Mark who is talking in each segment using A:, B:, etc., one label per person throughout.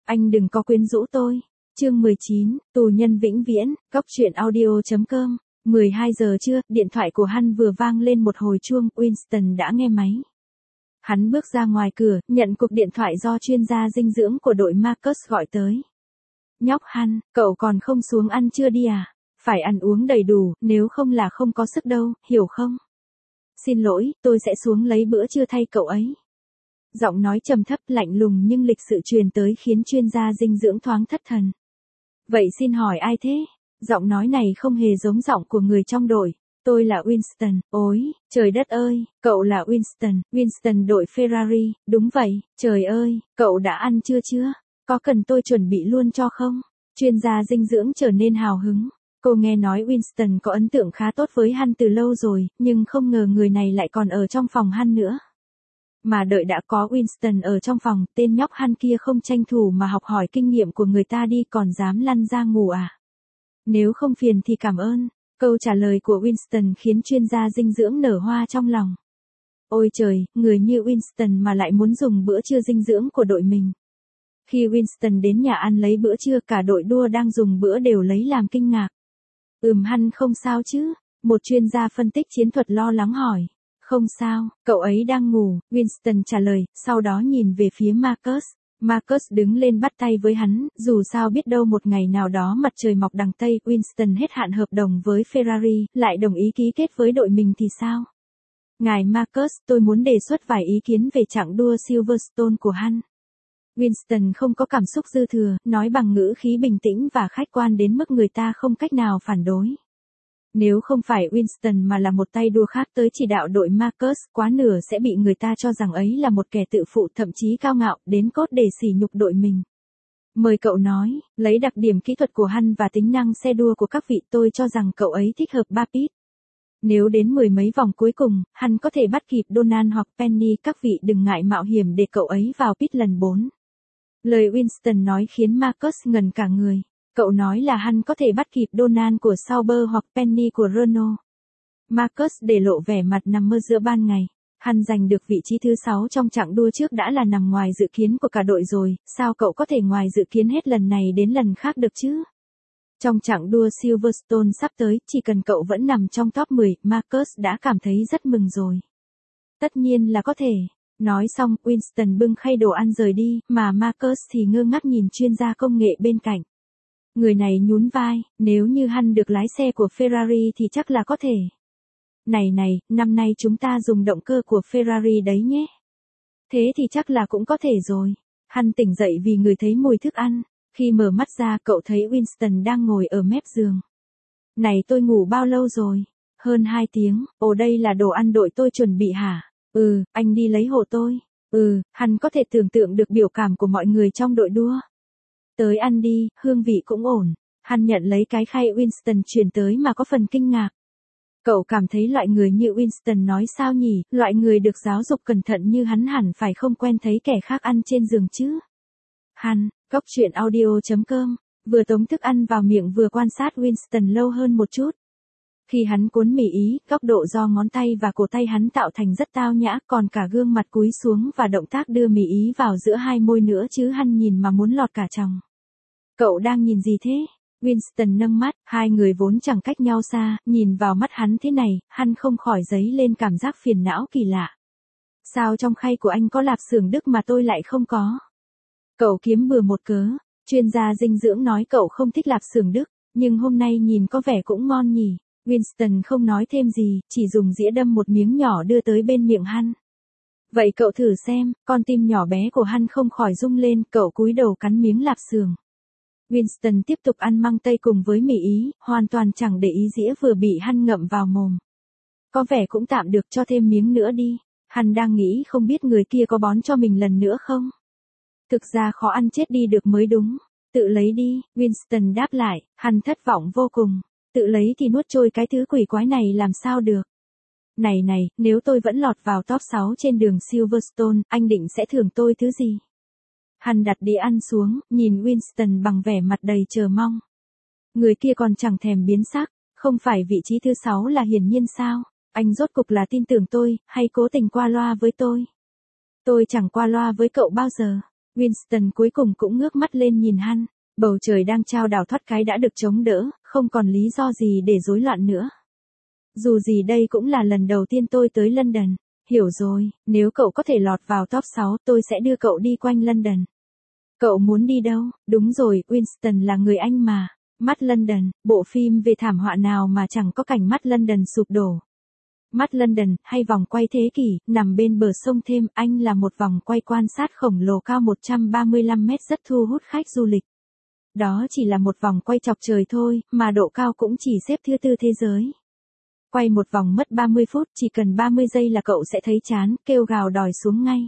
A: Anh đừng có quyến rũ tôi. Chương 19, tù nhân vĩnh viễn, Cóc truyện audio.com. 12 giờ trưa, điện thoại của hắn vừa vang lên một hồi chuông, Winston đã nghe máy. Hắn bước ra ngoài cửa, nhận cuộc điện thoại do chuyên gia dinh dưỡng của đội Marcus gọi tới. Nhóc hắn, cậu còn không xuống ăn trưa đi à? Phải ăn uống đầy đủ, nếu không là không có sức đâu, hiểu không? Xin lỗi, tôi sẽ xuống lấy bữa trưa thay cậu ấy. Giọng nói trầm thấp lạnh lùng nhưng lịch sự truyền tới khiến chuyên gia dinh dưỡng thoáng thất thần. Vậy xin hỏi ai thế? Giọng nói này không hề giống giọng của người trong đội. Tôi là Winston. Ôi, trời đất ơi, cậu là Winston. Winston đội Ferrari, đúng vậy. Trời ơi, cậu đã ăn trưa chưa? Có cần tôi chuẩn bị luôn cho không? Chuyên gia dinh dưỡng trở nên hào hứng. Cô nghe nói Winston có ấn tượng khá tốt với hắn từ lâu rồi, nhưng không ngờ người này lại còn ở trong phòng hắn nữa. Mà đợi đã có Winston ở trong phòng, tên nhóc hắn kia không tranh thủ mà học hỏi kinh nghiệm của người ta đi, còn dám lăn ra ngủ à? Nếu không phiền thì cảm ơn. Câu trả lời của Winston khiến chuyên gia dinh dưỡng nở hoa trong lòng. Ôi trời, người như Winston mà lại muốn dùng bữa trưa dinh dưỡng của đội mình. Khi Winston đến nhà ăn lấy bữa trưa, cả đội đua đang dùng bữa đều lấy làm kinh ngạc. Hắn không sao chứ? Một chuyên gia phân tích chiến thuật lo lắng hỏi. Không sao, cậu ấy đang ngủ, Winston trả lời, sau đó nhìn về phía Marcus. Marcus đứng lên bắt tay với hắn, dù sao biết đâu một ngày nào đó mặt trời mọc đằng Tây, Winston hết hạn hợp đồng với Ferrari, lại đồng ý ký kết với đội mình thì sao? Ngài Marcus, tôi muốn đề xuất vài ý kiến về chặng đua Silverstone của hắn. Winston không có cảm xúc dư thừa, nói bằng ngữ khí bình tĩnh và khách quan đến mức người ta không cách nào phản đối. Nếu không phải Winston mà là một tay đua khác tới chỉ đạo đội Marcus, quá nửa sẽ bị người ta cho rằng ấy là một kẻ tự phụ, thậm chí cao ngạo, đến cốt để sỉ nhục đội mình. Mời cậu nói, lấy đặc điểm kỹ thuật của hắn và tính năng xe đua của các vị, tôi cho rằng cậu ấy thích hợp ba pit. Nếu đến mười mấy vòng cuối cùng, hắn có thể bắt kịp Donald hoặc Penny, các vị đừng ngại mạo hiểm để cậu ấy vào pit lần 4. Lời Winston nói khiến Marcus ngẩn cả người. Cậu nói là hắn có thể bắt kịp Donald của Sauber hoặc Penny của Renault. Marcus để lộ vẻ mặt nằm mơ giữa ban ngày. Hắn giành được vị trí thứ 6 trong chặng đua trước đã là nằm ngoài dự kiến của cả đội rồi, sao cậu có thể ngoài dự kiến hết lần này đến lần khác được chứ? Trong chặng đua Silverstone sắp tới, chỉ cần cậu vẫn nằm trong top 10, Marcus đã cảm thấy rất mừng rồi. Tất nhiên là có thể. Nói xong, Winston bưng khay đồ ăn rời đi, mà Marcus thì ngơ ngác nhìn chuyên gia công nghệ bên cạnh. Người này nhún vai, nếu như hắn được lái xe của Ferrari thì chắc là có thể. Này, năm nay chúng ta dùng động cơ của Ferrari đấy nhé. Thế thì chắc là cũng có thể rồi. Hắn tỉnh dậy vì ngửi thấy mùi thức ăn. Khi mở mắt ra, cậu thấy Winston đang ngồi ở mép giường. Này, tôi ngủ bao lâu rồi? Hơn 2 tiếng, ồ đây là đồ ăn đội tôi chuẩn bị hả? Anh đi lấy hộ tôi. Hắn có thể tưởng tượng được biểu cảm của mọi người trong đội đua. Tới ăn đi, hương vị cũng ổn. Hắn nhận lấy cái khay Winston chuyển tới mà có phần kinh ngạc. Cậu cảm thấy loại người như Winston nói sao nhỉ, loại người được giáo dục cẩn thận như hắn hẳn phải không quen thấy kẻ khác ăn trên giường chứ. Hắn, Cóc truyện audio.com, vừa tống thức ăn vào miệng vừa quan sát Winston lâu hơn một chút. Khi hắn cuốn mì Ý, góc độ do ngón tay và cổ tay hắn tạo thành rất tao nhã, còn cả gương mặt cúi xuống và động tác đưa mì Ý vào giữa hai môi nữa chứ hắn nhìn mà muốn lọt cả tròng. Cậu đang nhìn gì thế? Winston nâng mắt, hai người vốn chẳng cách nhau xa, nhìn vào mắt hắn thế này, hắn không khỏi dấy lên cảm giác phiền não kỳ lạ. Sao trong khay của anh có lạp xưởng Đức mà tôi lại không có? Cậu kiếm bừa một cớ, chuyên gia dinh dưỡng nói cậu không thích lạp xưởng Đức, nhưng hôm nay nhìn có vẻ cũng ngon nhỉ. Winston không nói thêm gì, chỉ dùng dĩa đâm một miếng nhỏ đưa tới bên miệng hắn. Vậy cậu thử xem, con tim nhỏ bé của hắn không khỏi rung lên, cậu cúi đầu cắn miếng lạp xưởng. Winston tiếp tục ăn măng tây cùng với mì Ý, hoàn toàn chẳng để ý dĩa vừa bị hắn ngậm vào mồm. Có vẻ cũng tạm được, cho thêm miếng nữa đi. Hắn đang nghĩ không biết người kia có bón cho mình lần nữa không? Thực ra khó ăn chết đi được mới đúng. Tự lấy đi, Winston đáp lại, hắn thất vọng vô cùng. Tự lấy thì nuốt trôi cái thứ quỷ quái này làm sao được. Này, nếu tôi vẫn lọt vào top 6 trên đường Silverstone, anh định sẽ thưởng tôi thứ gì? Hắn đặt đĩa ăn xuống, nhìn Winston bằng vẻ mặt đầy chờ mong. Người kia còn chẳng thèm biến sắc, không phải vị trí thứ 6 là hiển nhiên sao? Anh rốt cục là tin tưởng tôi, hay cố tình qua loa với tôi? Tôi chẳng qua loa với cậu bao giờ. Winston cuối cùng cũng ngước mắt lên nhìn hắn. Bầu trời đang chao đảo thoát cái đã được chống đỡ, không còn lý do gì để rối loạn nữa. Dù gì đây cũng là lần đầu tiên tôi tới London. Hiểu rồi, nếu cậu có thể lọt vào top 6 tôi sẽ đưa cậu đi quanh London. Cậu muốn đi đâu? Đúng rồi, Winston là người Anh mà. Mắt London, bộ phim về thảm họa nào mà chẳng có cảnh mắt London sụp đổ. Mắt London, hay vòng quay thế kỷ, nằm bên bờ sông Thêm, Anh là một vòng quay quan sát khổng lồ cao 135 mét rất thu hút khách du lịch. Đó chỉ là một vòng quay chọc trời thôi, mà độ cao cũng chỉ xếp thứ 4 thế giới. Quay một vòng mất 30 phút, chỉ cần 30 giây là cậu sẽ thấy chán, kêu gào đòi xuống ngay.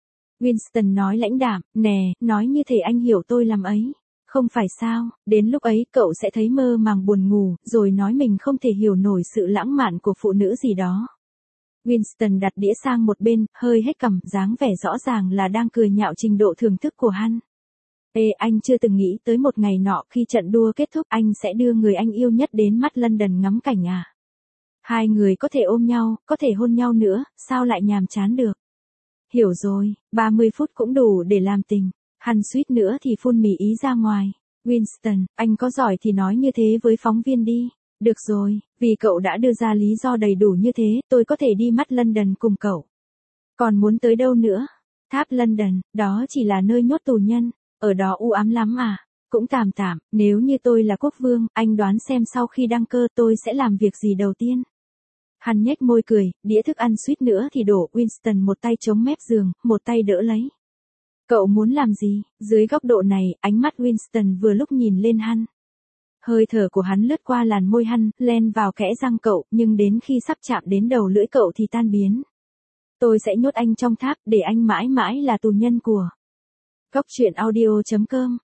A: Winston nói lãnh đạm, nè, nói như thể anh hiểu tôi làm ấy. Không phải sao, đến lúc ấy cậu sẽ thấy mơ màng buồn ngủ, rồi nói mình không thể hiểu nổi sự lãng mạn của phụ nữ gì đó. Winston đặt đĩa sang một bên, hơi hết cằm, dáng vẻ rõ ràng là đang cười nhạo trình độ thưởng thức của hắn. Ê, anh chưa từng nghĩ tới một ngày nọ khi trận đua kết thúc anh sẽ đưa người anh yêu nhất đến mắt London ngắm cảnh à? Hai người có thể ôm nhau, có thể hôn nhau nữa, sao lại nhàm chán được? Hiểu rồi, 30 phút cũng đủ để làm tình. Hắn suýt nữa thì phun mì ý ra ngoài. Winston, anh có giỏi thì nói như thế với phóng viên đi. Được rồi, vì cậu đã đưa ra lý do đầy đủ như thế, tôi có thể đi mắt London cùng cậu. Còn muốn tới đâu nữa? Tháp London, đó chỉ là nơi nhốt tù nhân. Ở đó u ám lắm à? Cũng tạm tạm, nếu như tôi là quốc vương, anh đoán xem sau khi đăng cơ tôi sẽ làm việc gì đầu tiên. Hắn nhếch môi cười, đĩa thức ăn suýt nữa thì đổ. Winston một tay chống mép giường, một tay đỡ lấy. Cậu muốn làm gì? Dưới góc độ này, ánh mắt Winston vừa lúc nhìn lên hắn. Hơi thở của hắn lướt qua làn môi hắn, len vào kẽ răng cậu, nhưng đến khi sắp chạm đến đầu lưỡi cậu thì tan biến. Tôi sẽ nhốt anh trong tháp, để anh mãi mãi là tù nhân của. Góc truyện audio.com.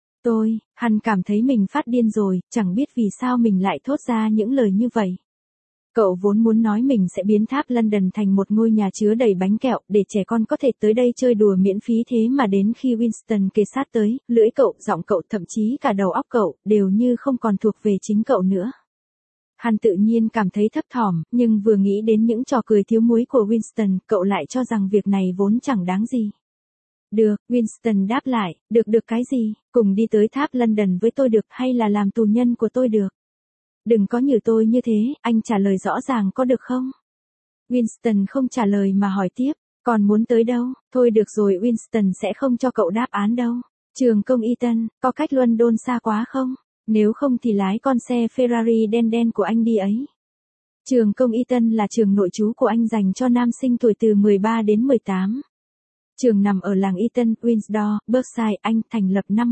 A: Hắn cảm thấy mình phát điên rồi, chẳng biết vì sao mình lại thốt ra những lời như vậy. Cậu vốn muốn nói mình sẽ biến tháp London thành một ngôi nhà chứa đầy bánh kẹo, để trẻ con có thể tới đây chơi đùa miễn phí, thế mà đến khi Winston kề sát tới, lưỡi cậu, giọng cậu, thậm chí cả đầu óc cậu, đều như không còn thuộc về chính cậu nữa. Hắn tự nhiên cảm thấy thấp thỏm, nhưng vừa nghĩ đến những trò cười thiếu muối của Winston, cậu lại cho rằng việc này vốn chẳng đáng gì. Được, Winston đáp lại, được cái gì, cùng đi tới tháp London với tôi được, hay là làm tù nhân của tôi được? Đừng có nhử tôi như thế, anh trả lời rõ ràng có được không? Winston không trả lời mà hỏi tiếp, còn muốn tới đâu? Thôi được rồi, Winston sẽ không cho cậu đáp án đâu. Trường công Eton, có cách London xa quá không? Nếu không thì lái con xe Ferrari đen đen của anh đi ấy. Trường công Eton là trường nội trú của anh dành cho nam sinh tuổi từ 13 đến 18. Trường nằm ở làng Eton, Windsor, Berkshire, Anh, thành lập năm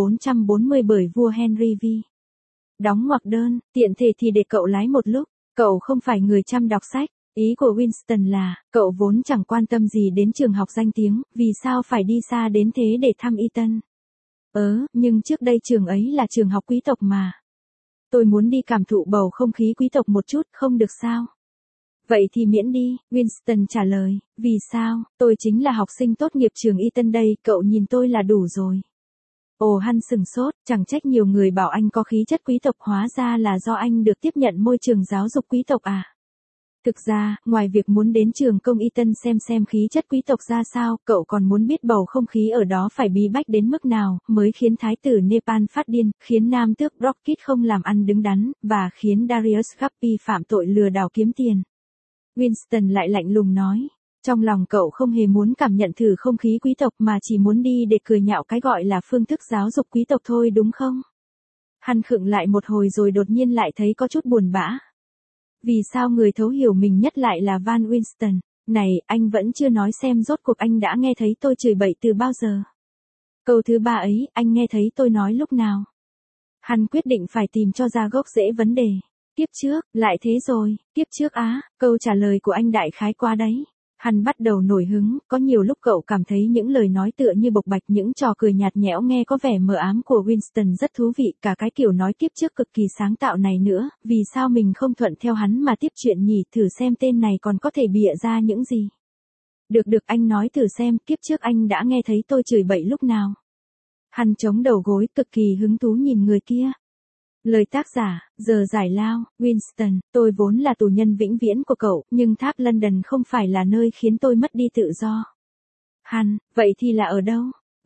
A: 1440 bởi vua Henry V. Đóng ngoặc đơn, tiện thể thì để cậu lái một lúc, cậu không phải người chăm đọc sách. Ý của Winston là, cậu vốn chẳng quan tâm gì đến trường học danh tiếng, vì sao phải đi xa đến thế để thăm Eton. Nhưng trước đây trường ấy là trường học quý tộc mà. Tôi muốn đi cảm thụ bầu không khí quý tộc một chút, không được sao? Vậy thì miễn đi, Winston trả lời, vì sao, tôi chính là học sinh tốt nghiệp trường Eton đây, cậu nhìn tôi là đủ rồi. Ồ, hắn sừng sốt, chẳng trách nhiều người bảo anh có khí chất quý tộc, hóa ra là do anh được tiếp nhận môi trường giáo dục quý tộc à. Thực ra, ngoài việc muốn đến trường công Eton xem khí chất quý tộc ra sao, cậu còn muốn biết bầu không khí ở đó phải bí bách đến mức nào, mới khiến thái tử Nepal phát điên, khiến nam tước Rocket không làm ăn đứng đắn, và khiến Darius Guppy phạm tội lừa đảo kiếm tiền. Winston lại lạnh lùng nói, trong lòng cậu không hề muốn cảm nhận thử không khí quý tộc mà chỉ muốn đi để cười nhạo cái gọi là phương thức giáo dục quý tộc thôi đúng không? Hắn khựng lại một hồi rồi đột nhiên lại thấy có chút buồn bã. Vì sao người thấu hiểu mình nhất lại là Van Winston? Này, anh vẫn chưa nói xem rốt cuộc anh đã nghe thấy tôi chửi bậy từ bao giờ? Câu thứ 3 ấy, anh nghe thấy tôi nói lúc nào? Hắn quyết định phải tìm cho ra gốc rễ vấn đề. Tiếp trước, lại thế rồi, tiếp trước á, câu trả lời của anh đại khái quá đấy. Hắn bắt đầu nổi hứng, có nhiều lúc cậu cảm thấy những lời nói tựa như bộc bạch, những trò cười nhạt nhẽo nghe có vẻ mờ ám của Winston rất thú vị, cả cái kiểu nói tiếp trước cực kỳ sáng tạo này nữa, vì sao mình không thuận theo hắn mà tiếp chuyện nhỉ, thử xem tên này còn có thể bịa ra những gì. Được anh nói thử xem, kiếp trước anh đã nghe thấy tôi chửi bậy lúc nào. Hắn chống đầu gối cực kỳ hứng thú nhìn người kia. Lời tác giả, giờ giải lao, Winston, tôi vốn là tù nhân vĩnh viễn của cậu, nhưng tháp London không phải là nơi khiến tôi mất đi tự do. Hắn, vậy thì là ở đâu?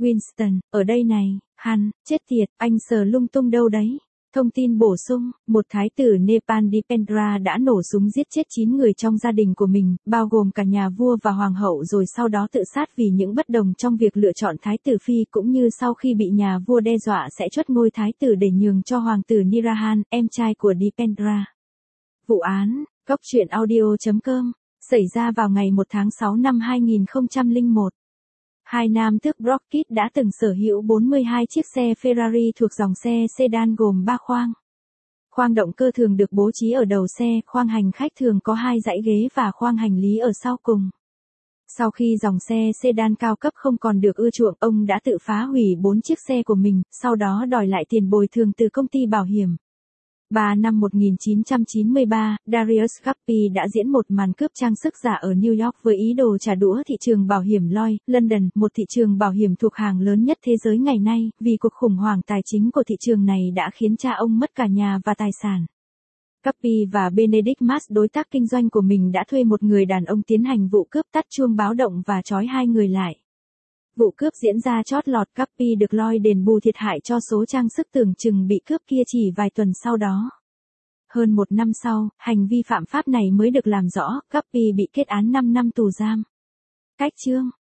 A: Winston, ở đây này, hắn, chết tiệt, anh sờ lung tung đâu đấy. Thông tin bổ sung, một thái tử Nepal Dipendra đã nổ súng giết chết 9 người trong gia đình của mình, bao gồm cả nhà vua và hoàng hậu rồi sau đó tự sát vì những bất đồng trong việc lựa chọn thái tử phi cũng như sau khi bị nhà vua đe dọa sẽ truất ngôi thái tử để nhường cho hoàng tử Nirahan, em trai của Dipendra. Vụ án, Cốc truyện audio.com, xảy ra vào ngày 1 tháng 6 năm 2001. Hai nam tước Brockett đã từng sở hữu 42 chiếc xe Ferrari thuộc dòng xe sedan gồm 3 khoang. Khoang động cơ thường được bố trí ở đầu xe, khoang hành khách thường có 2 dãy ghế và khoang hành lý ở sau cùng. Sau khi dòng xe sedan cao cấp không còn được ưa chuộng, ông đã tự phá hủy 4 chiếc xe của mình, sau đó đòi lại tiền bồi thường từ công ty bảo hiểm. 3 năm 1993, Darius Guppy đã diễn một màn cướp trang sức giả ở New York với ý đồ trả đũa thị trường bảo hiểm Lloyd's, London, một thị trường bảo hiểm thuộc hàng lớn nhất thế giới ngày nay, vì cuộc khủng hoảng tài chính của thị trường này đã khiến cha ông mất cả nhà và tài sản. Guppy và Benedict Mas, đối tác kinh doanh của mình, đã thuê một người đàn ông tiến hành vụ cướp, tắt chuông báo động và trói hai người lại. Vụ cướp diễn ra chót lọt, Guppy được Lloyd đền bù thiệt hại cho số trang sức tưởng chừng bị cướp kia chỉ vài tuần sau đó. Hơn một năm sau, hành vi phạm pháp này mới được làm rõ, Guppy bị kết án 5 năm tù giam. Cách chương